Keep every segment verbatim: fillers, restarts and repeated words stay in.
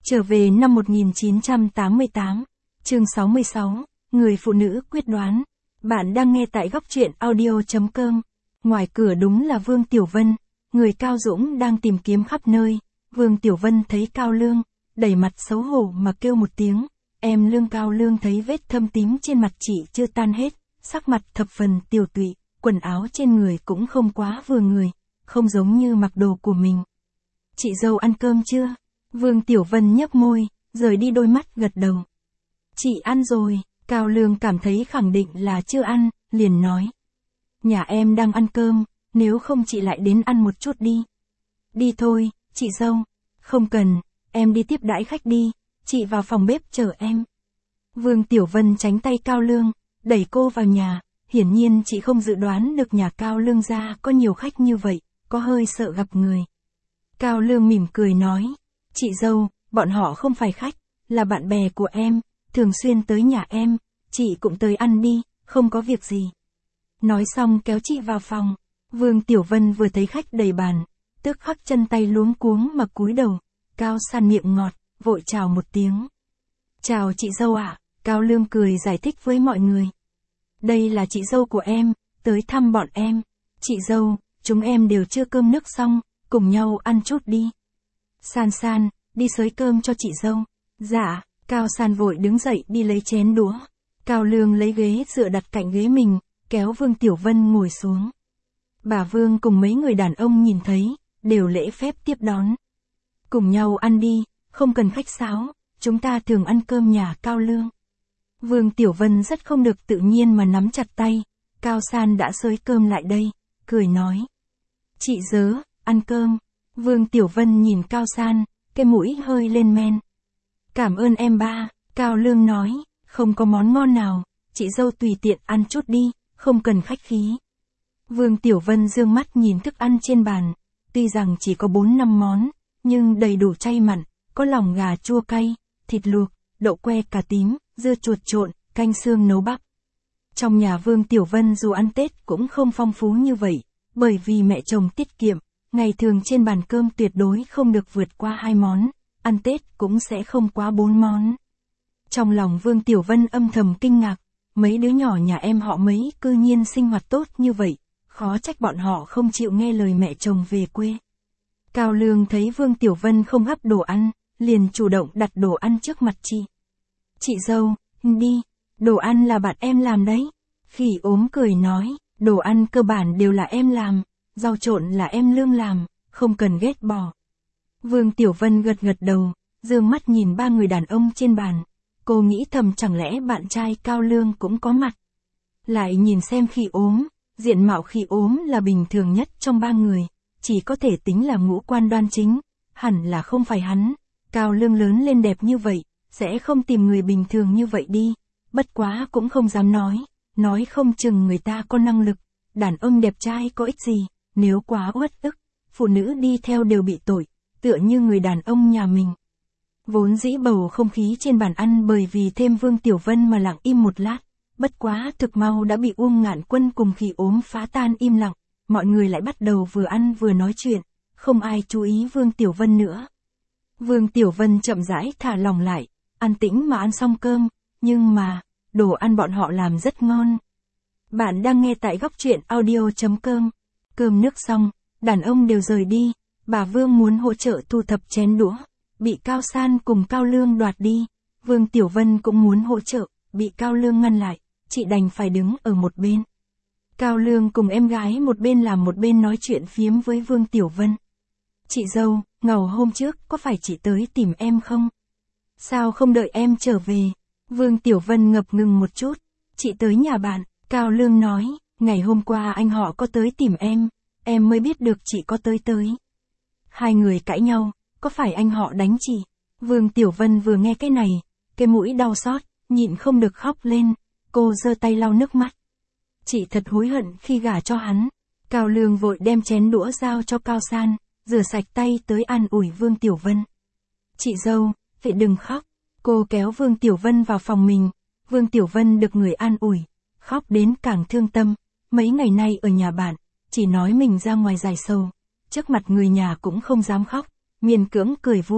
Trở về năm một nghìn chín trăm tám mươi tám, chương sáu mươi sáu, người phụ nữ quyết đoán. Bạn đang nghe tại góc truyện audio chấm com. Ngoài cửa đúng là Vương Tiểu Vân, người Cao Dũng đang tìm kiếm khắp nơi. Vương Tiểu Vân thấy Cao Lương, đẩy mặt xấu hổ mà kêu một tiếng. Em Lương. Cao Lương thấy vết thâm tím trên mặt chị chưa tan hết, sắc mặt thập phần tiều tụy, quần áo trên người cũng không quá vừa người, không giống như mặc đồ của mình. Chị dâu ăn cơm chưa? Vương Tiểu Vân nhếch môi, rời đi đôi mắt gật đầu. Chị ăn rồi. Cao Lương cảm thấy khẳng định là chưa ăn, liền nói. Nhà em đang ăn cơm, nếu không chị lại đến ăn một chút đi. Đi thôi, chị dâu. Không cần, em đi tiếp đãi khách đi, chị vào phòng bếp chờ em. Vương Tiểu Vân tránh tay Cao Lương, đẩy cô vào nhà, hiển nhiên chị không dự đoán được nhà Cao Lương gia có nhiều khách như vậy, có hơi sợ gặp người. Cao Lương mỉm cười nói, chị dâu, bọn họ không phải khách, là bạn bè của em, thường xuyên tới nhà em, chị cũng tới ăn đi, không có việc gì. Nói xong kéo chị vào phòng, Vương Tiểu Vân vừa thấy khách đầy bàn, tức khắc chân tay luống cuống mà cúi đầu, Cao San miệng ngọt, vội chào một tiếng. Chào chị dâu ạ. Cao Lương cười giải thích với mọi người. Đây là chị dâu của em, tới thăm bọn em. Chị dâu, chúng em đều chưa cơm nước xong, cùng nhau ăn chút đi. San San, đi xới cơm cho chị dâu. Dạ. Cao San vội đứng dậy đi lấy chén đũa. Cao Lương lấy ghế dựa đặt cạnh ghế mình, kéo Vương Tiểu Vân ngồi xuống. Bà Vương cùng mấy người đàn ông nhìn thấy, đều lễ phép tiếp đón. Cùng nhau ăn đi, không cần khách sáo, chúng ta thường ăn cơm nhà Cao Lương. Vương Tiểu Vân rất không được tự nhiên mà nắm chặt tay, Cao San đã xới cơm lại đây, cười nói. Chị dớ, ăn cơm. Vương Tiểu Vân nhìn Cao San, cái mũi hơi lên men. Cảm ơn em ba. Cao Lương nói, không có món ngon nào, chị dâu tùy tiện ăn chút đi, không cần khách khí. Vương Tiểu Vân dương mắt nhìn thức ăn trên bàn, tuy rằng chỉ có bốn năm món, nhưng đầy đủ chay mặn, có lòng gà chua cay, thịt luộc, đậu que cà tím, dưa chuột trộn, canh xương nấu bắp. Trong nhà Vương Tiểu Vân dù ăn Tết cũng không phong phú như vậy, bởi vì mẹ chồng tiết kiệm, ngày thường trên bàn cơm tuyệt đối không được vượt qua hai món, ăn Tết cũng sẽ không quá bốn món. Trong lòng Vương Tiểu Vân âm thầm kinh ngạc, mấy đứa nhỏ nhà em họ mấy cư nhiên sinh hoạt tốt như vậy, khó trách bọn họ không chịu nghe lời mẹ chồng về quê. Cao Lương thấy Vương Tiểu Vân không gắp đồ ăn, liền chủ động đặt đồ ăn trước mặt chị. Chị dâu, đi, đồ ăn là bạn em làm đấy. Khỉ ốm cười nói, đồ ăn cơ bản đều là em làm, rau trộn là em Lương làm, không cần ghét bỏ. Vương Tiểu Vân gật gật đầu, dương mắt nhìn ba người đàn ông trên bàn, cô nghĩ thầm chẳng lẽ bạn trai Cao Lương cũng có mặt. Lại nhìn xem Khỉ ốm, diện mạo Khỉ ốm là bình thường nhất trong ba người, chỉ có thể tính là ngũ quan đoan chính, hẳn là không phải hắn. Cao Lương lớn lên đẹp như vậy, sẽ không tìm người bình thường như vậy đi, bất quá cũng không dám nói, nói không chừng người ta có năng lực, đàn ông đẹp trai có ích gì, nếu quá uất ức, phụ nữ đi theo đều bị tội, tựa như người đàn ông nhà mình. Vốn dĩ bầu không khí trên bàn ăn bởi vì thêm Vương Tiểu Vân mà lặng im một lát, bất quá thực mau đã bị Uông Ngạn Quân cùng Khỉ ốm phá tan im lặng, mọi người lại bắt đầu vừa ăn vừa nói chuyện, không ai chú ý Vương Tiểu Vân nữa. Vương Tiểu Vân chậm rãi thả lòng lại, an tĩnh mà ăn xong cơm, nhưng mà, đồ ăn bọn họ làm rất ngon. Bạn đang nghe tại góc truyện audio chấm com. Cơm nước xong, đàn ông đều rời đi, bà Vương muốn hỗ trợ thu thập chén đũa, bị Cao San cùng Cao Lương đoạt đi. Vương Tiểu Vân cũng muốn hỗ trợ, bị Cao Lương ngăn lại, chị đành phải đứng ở một bên. Cao Lương cùng em gái một bên làm một bên nói chuyện phiếm với Vương Tiểu Vân. Chị dâu, ngầu hôm trước có phải chị tới tìm em không? Sao không đợi em trở về? Vương Tiểu Vân ngập ngừng một chút. Chị tới nhà bạn, Cao Lương nói, ngày hôm qua anh họ có tới tìm em, em mới biết được chị có tới tới. Hai người cãi nhau, có phải anh họ đánh chị? Vương Tiểu Vân vừa nghe cái này, cái mũi đau xót, nhịn không được khóc lên, cô giơ tay lau nước mắt. Chị thật hối hận khi gả cho hắn. Cao Lương vội đem chén đũa giao cho Cao San, rửa sạch tay tới an ủi Vương Tiểu Vân. Chị dâu, vậy đừng khóc. Cô kéo Vương Tiểu Vân vào phòng mình, Vương Tiểu Vân được người an ủi, khóc đến càng thương tâm. Mấy ngày nay ở nhà bạn, chỉ nói mình ra ngoài giải sầu, trước mặt người nhà cũng không dám khóc, miền cưỡng cười vui,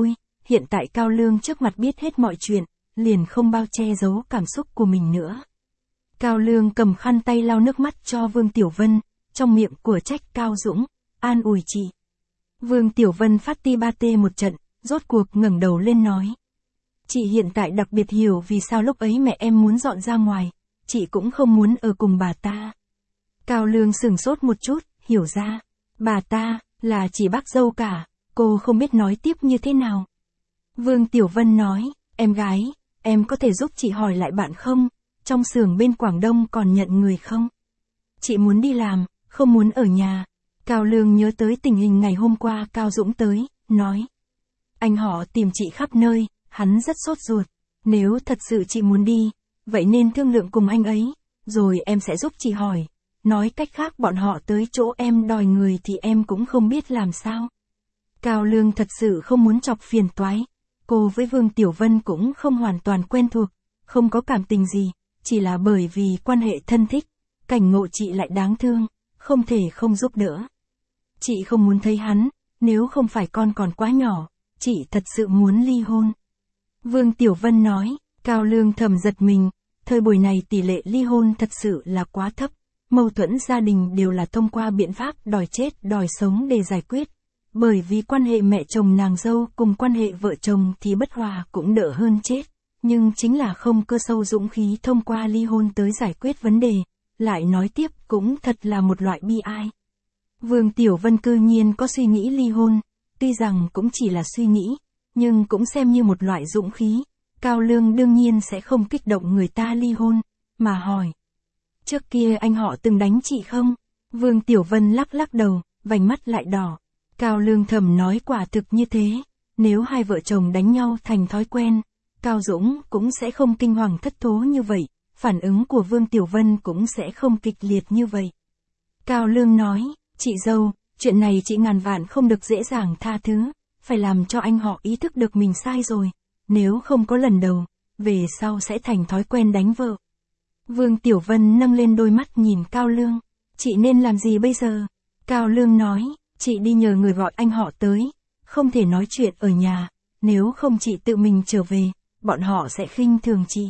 hiện tại Cao Lương trước mặt biết hết mọi chuyện, liền không bao che giấu cảm xúc của mình nữa. Cao Lương cầm khăn tay lau nước mắt cho Vương Tiểu Vân, trong miệng của trách Cao Dũng, an ủi chị. Vương Tiểu Vân phát ti ba tê một trận, rốt cuộc ngẩng đầu lên nói. Chị hiện tại đặc biệt hiểu vì sao lúc ấy mẹ em muốn dọn ra ngoài, chị cũng không muốn ở cùng bà ta. Cao Lương sửng sốt một chút, hiểu ra, bà ta, là chỉ bác dâu cả, cô không biết nói tiếp như thế nào. Vương Tiểu Vân nói, em gái, em có thể giúp chị hỏi lại bạn không, trong xưởng bên Quảng Đông còn nhận người không? Chị muốn đi làm, không muốn ở nhà. Cao Lương nhớ tới tình hình ngày hôm qua Cao Dũng tới, nói. Anh họ tìm chị khắp nơi, hắn rất sốt ruột. Nếu thật sự chị muốn đi, vậy nên thương lượng cùng anh ấy, rồi em sẽ giúp chị hỏi. Nói cách khác bọn họ tới chỗ em đòi người thì em cũng không biết làm sao. Cao Lương thật sự không muốn chọc phiền toái. Cô với Vương Tiểu Vân cũng không hoàn toàn quen thuộc, không có cảm tình gì, chỉ là bởi vì quan hệ thân thích, cảnh ngộ chị lại đáng thương, không thể không giúp đỡ. Chị không muốn thấy hắn, nếu không phải con còn quá nhỏ, chị thật sự muốn ly hôn. Vương Tiểu Vân nói, Cao Lương thầm giật mình, thời buổi này tỷ lệ ly hôn thật sự là quá thấp, mâu thuẫn gia đình đều là thông qua biện pháp đòi chết đòi sống để giải quyết. Bởi vì quan hệ mẹ chồng nàng dâu cùng quan hệ vợ chồng thì bất hòa cũng đỡ hơn chết, nhưng chính là không cơ sâu dũng khí thông qua ly hôn tới giải quyết vấn đề, lại nói tiếp cũng thật là một loại bi ai. Vương Tiểu Vân cư nhiên có suy nghĩ ly hôn, tuy rằng cũng chỉ là suy nghĩ, nhưng cũng xem như một loại dũng khí, Cao Lương đương nhiên sẽ không kích động người ta ly hôn, mà hỏi. Trước kia anh họ từng đánh chị không? Vương Tiểu Vân lắc lắc đầu, vành mắt lại đỏ. Cao Lương thầm nói quả thực như thế, nếu hai vợ chồng đánh nhau thành thói quen, Cao Dũng cũng sẽ không kinh hoàng thất thố như vậy, phản ứng của Vương Tiểu Vân cũng sẽ không kịch liệt như vậy. Cao Lương nói, chị dâu, chuyện này chị ngàn vạn không được dễ dàng tha thứ, phải làm cho anh họ ý thức được mình sai rồi, nếu không có lần đầu, về sau sẽ thành thói quen đánh vợ. Vương Tiểu Vân nâng lên đôi mắt nhìn Cao Lương, chị nên làm gì bây giờ? Cao Lương nói, chị đi nhờ người gọi anh họ tới, không thể nói chuyện ở nhà, nếu không chị tự mình trở về, bọn họ sẽ khinh thường chị.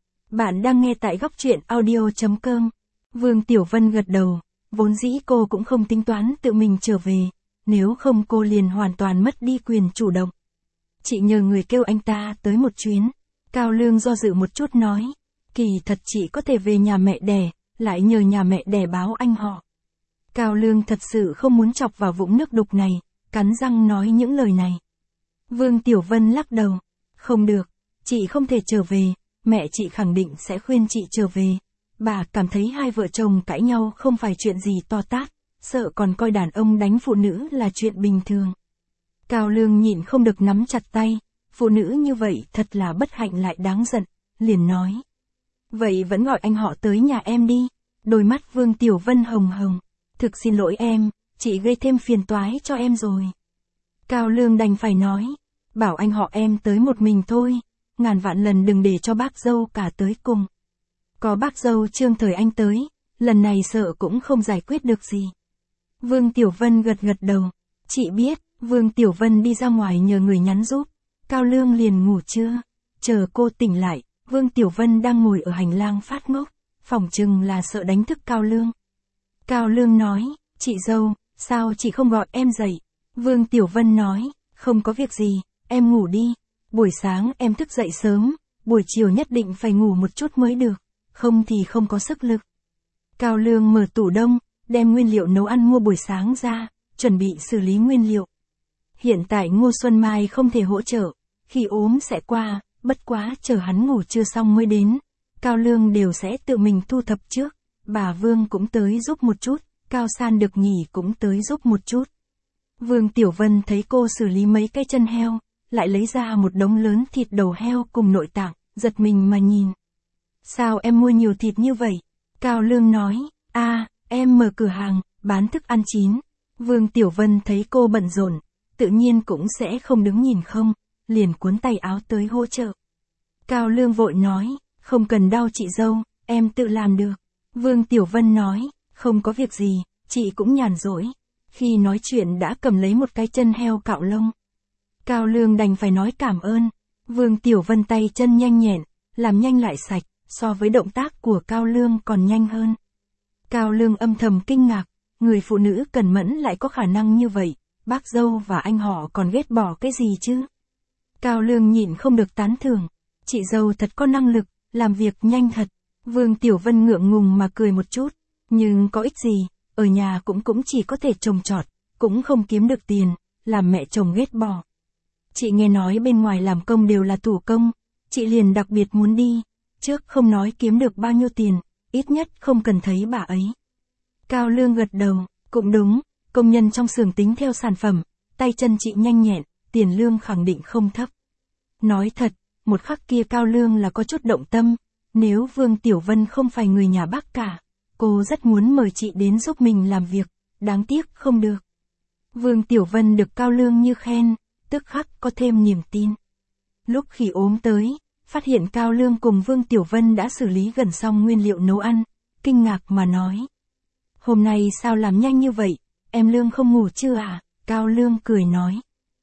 Bạn đang nghe tại góc truyện audio chấm com. Vương Tiểu Vân gật đầu, vốn dĩ cô cũng không tính toán tự mình trở về, nếu không cô liền hoàn toàn mất đi quyền chủ động. Chị nhờ người kêu anh ta tới một chuyến. Cao Lương do dự một chút nói, kỳ thật chị có thể về nhà mẹ đẻ, lại nhờ nhà mẹ đẻ báo anh họ. Cao Lương thật sự không muốn chọc vào vũng nước đục này, cắn răng nói những lời này. Vương Tiểu Vân lắc đầu, không được, chị không thể trở về, mẹ chị khẳng định sẽ khuyên chị trở về. Bà cảm thấy hai vợ chồng cãi nhau không phải chuyện gì to tát, sợ còn coi đàn ông đánh phụ nữ là chuyện bình thường. Cao Lương nhịn không được nắm chặt tay, phụ nữ như vậy thật là bất hạnh lại đáng giận, liền nói. Vậy vẫn gọi anh họ tới nhà em đi. Đôi mắt Vương Tiểu Vân hồng hồng. Thực xin lỗi em, chị gây thêm phiền toái cho em rồi. Cao Lương đành phải nói, bảo anh họ em tới một mình thôi, ngàn vạn lần đừng để cho bác dâu cả tới cùng. Có bác dâu Trương Thời Anh tới, lần này sợ cũng không giải quyết được gì. Vương Tiểu Vân gật gật đầu, chị biết. Vương Tiểu Vân đi ra ngoài nhờ người nhắn giúp, Cao Lương liền ngủ trưa, chờ cô tỉnh lại, Vương Tiểu Vân đang ngồi ở hành lang phát ngốc, phỏng chừng là sợ đánh thức Cao Lương. Cao Lương nói, chị dâu, sao chị không gọi em dậy? Vương Tiểu Vân nói, không có việc gì, em ngủ đi, buổi sáng em thức dậy sớm, buổi chiều nhất định phải ngủ một chút mới được, không thì không có sức lực. Cao Lương mở tủ đông, đem nguyên liệu nấu ăn mua buổi sáng ra, chuẩn bị xử lý nguyên liệu. Hiện tại Ngô Xuân Mai không thể hỗ trợ, khi ốm sẽ qua, bất quá chờ hắn ngủ chưa xong mới đến. Cao Lương đều sẽ tự mình thu thập trước, bà Vương cũng tới giúp một chút, Cao San được nghỉ cũng tới giúp một chút. Vương Tiểu Vân thấy cô xử lý mấy cái chân heo, lại lấy ra một đống lớn thịt đầu heo cùng nội tạng, giật mình mà nhìn. Sao em mua nhiều thịt như vậy? Cao Lương nói, a, à, em mở cửa hàng, bán thức ăn chín. Vương Tiểu Vân thấy cô bận rộn, tự nhiên cũng sẽ không đứng nhìn không, liền cuốn tay áo tới hỗ trợ. Cao Lương vội nói, không cần đau chị dâu, em tự làm được. Vương Tiểu Vân nói, không có việc gì, chị cũng nhàn rỗi. Khi nói chuyện đã cầm lấy một cái chân heo cạo lông. Cao Lương đành phải nói cảm ơn. Vương Tiểu Vân tay chân nhanh nhẹn, làm nhanh lại sạch, so với động tác của Cao Lương còn nhanh hơn. Cao Lương âm thầm kinh ngạc, người phụ nữ cần mẫn lại có khả năng như vậy, bác dâu và anh họ còn ghét bỏ cái gì chứ? Cao Lương nhịn không được tán thưởng, chị dâu thật có năng lực, làm việc nhanh thật. Vương Tiểu Vân ngượng ngùng mà cười một chút, nhưng có ích gì, ở nhà cũng cũng chỉ có thể trồng trọt, cũng không kiếm được tiền, làm mẹ chồng ghét bỏ. Chị nghe nói bên ngoài làm công đều là thủ công, chị liền đặc biệt muốn đi, trước không nói kiếm được bao nhiêu tiền, ít nhất không cần thấy bà ấy. Cao Lương gật đầu, cũng đúng, công nhân trong xưởng tính theo sản phẩm, tay chân chị nhanh nhẹn, tiền lương khẳng định không thấp. Nói thật, một khắc kia Cao Lương là có chút động tâm, nếu Vương Tiểu Vân không phải người nhà bác cả, cô rất muốn mời chị đến giúp mình làm việc, đáng tiếc không được. Vương Tiểu Vân được Cao Lương như khen, tức khắc có thêm niềm tin. Lúc khi ốm tới, phát hiện Cao Lương cùng Vương Tiểu Vân đã xử lý gần xong nguyên liệu nấu ăn, kinh ngạc mà nói. Hôm nay sao làm nhanh như vậy, em Lương không ngủ chưa à? Cao Lương cười nói.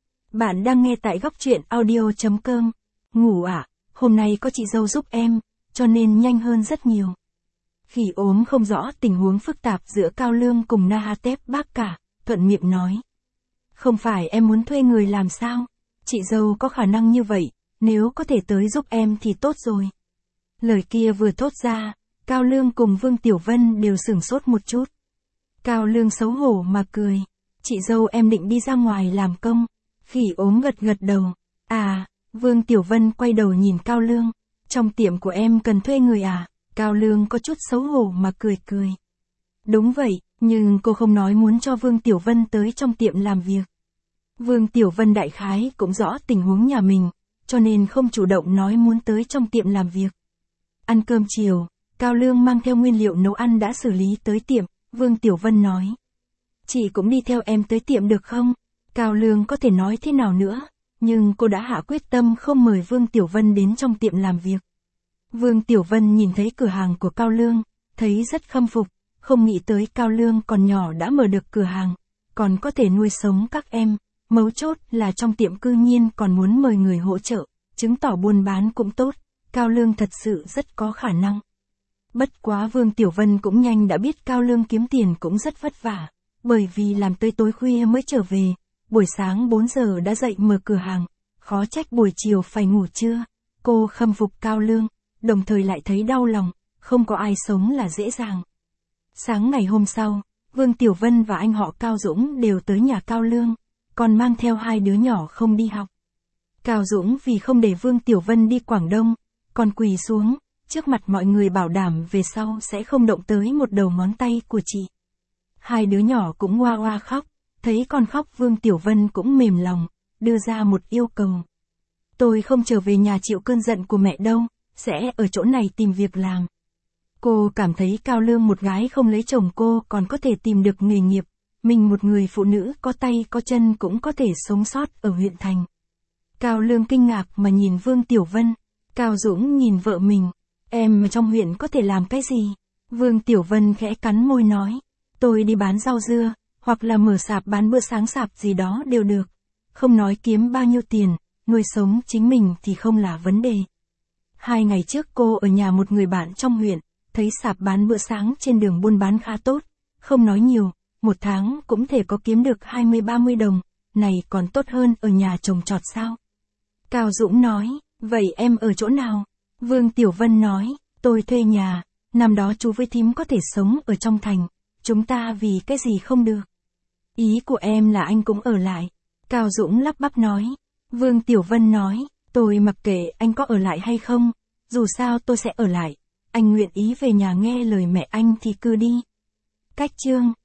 Bạn đang nghe tại góc truyện audio chấm com. Ngủ à, hôm nay có chị dâu giúp em, cho nên nhanh hơn rất nhiều. Khi ốm không rõ tình huống phức tạp giữa Cao Lương cùng Nahatep bác cả, thuận miệng nói. Không phải em muốn thuê người làm sao? Chị dâu có khả năng như vậy, nếu có thể tới giúp em thì tốt rồi. Lời kia vừa thốt ra, Cao Lương cùng Vương Tiểu Vân đều sửng sốt một chút. Cao Lương xấu hổ mà cười. Chị dâu em định đi ra ngoài làm công. Khỉ ốm gật gật đầu. À, Vương Tiểu Vân quay đầu nhìn Cao Lương. Trong tiệm của em cần thuê người à? Cao Lương có chút xấu hổ mà cười cười. Đúng vậy, nhưng cô không nói muốn cho Vương Tiểu Vân tới trong tiệm làm việc. Vương Tiểu Vân đại khái cũng rõ tình huống nhà mình, cho nên không chủ động nói muốn tới trong tiệm làm việc. Ăn cơm chiều, Cao Lương mang theo nguyên liệu nấu ăn đã xử lý tới tiệm, Vương Tiểu Vân nói. Chị cũng đi theo em tới tiệm được không? Cao Lương có thể nói thế nào nữa, nhưng cô đã hạ quyết tâm không mời Vương Tiểu Vân đến trong tiệm làm việc. Vương Tiểu Vân nhìn thấy cửa hàng của Cao Lương, thấy rất khâm phục, không nghĩ tới Cao Lương còn nhỏ đã mở được cửa hàng, còn có thể nuôi sống các em, mấu chốt là trong tiệm cư nhiên còn muốn mời người hỗ trợ, chứng tỏ buôn bán cũng tốt, Cao Lương thật sự rất có khả năng. Bất quá Vương Tiểu Vân cũng nhanh đã biết Cao Lương kiếm tiền cũng rất vất vả, bởi vì làm tới tối khuya mới trở về, buổi sáng bốn giờ đã dậy mở cửa hàng, khó trách buổi chiều phải ngủ trưa. Cô khâm phục Cao Lương, đồng thời lại thấy đau lòng, không có ai sống là dễ dàng. Sáng ngày hôm sau, Vương Tiểu Vân và anh họ Cao Dũng đều tới nhà Cao Lương, còn mang theo hai đứa nhỏ không đi học. Cao Dũng vì không để Vương Tiểu Vân đi Quảng Đông, còn quỳ xuống, trước mặt mọi người bảo đảm về sau sẽ không động tới một đầu ngón tay của chị. Hai đứa nhỏ cũng oa oa khóc, thấy con khóc Vương Tiểu Vân cũng mềm lòng, đưa ra một yêu cầu. Tôi không trở về nhà chịu cơn giận của mẹ đâu, sẽ ở chỗ này tìm việc làm. Cô cảm thấy Cao Lương một gái không lấy chồng cô còn có thể tìm được nghề nghiệp, mình một người phụ nữ có tay có chân cũng có thể sống sót ở huyện thành. Cao Lương kinh ngạc mà nhìn Vương Tiểu Vân, Cao Dũng nhìn vợ mình, em mà trong huyện có thể làm cái gì? Vương Tiểu Vân khẽ cắn môi nói, tôi đi bán rau dưa, hoặc là mở sạp bán bữa sáng sạp gì đó đều được. Không nói kiếm bao nhiêu tiền, nuôi sống chính mình thì không là vấn đề. Hai ngày trước cô ở nhà một người bạn trong huyện, thấy sạp bán bữa sáng trên đường buôn bán khá tốt, không nói nhiều, một tháng cũng thể có kiếm được hai mươi ba mươi đồng, này còn tốt hơn ở nhà trồng trọt sao? Cao Dũng nói, vậy em ở chỗ nào? Vương Tiểu Vân nói, tôi thuê nhà, năm đó chú với thím có thể sống ở trong thành, chúng ta vì cái gì không được? Ý của em là anh cũng ở lại. Cao Dũng lắp bắp nói. Vương Tiểu Vân nói, tôi mặc kệ anh có ở lại hay không, dù sao tôi sẽ ở lại, anh nguyện ý về nhà nghe lời mẹ anh thì cứ đi. Cách chương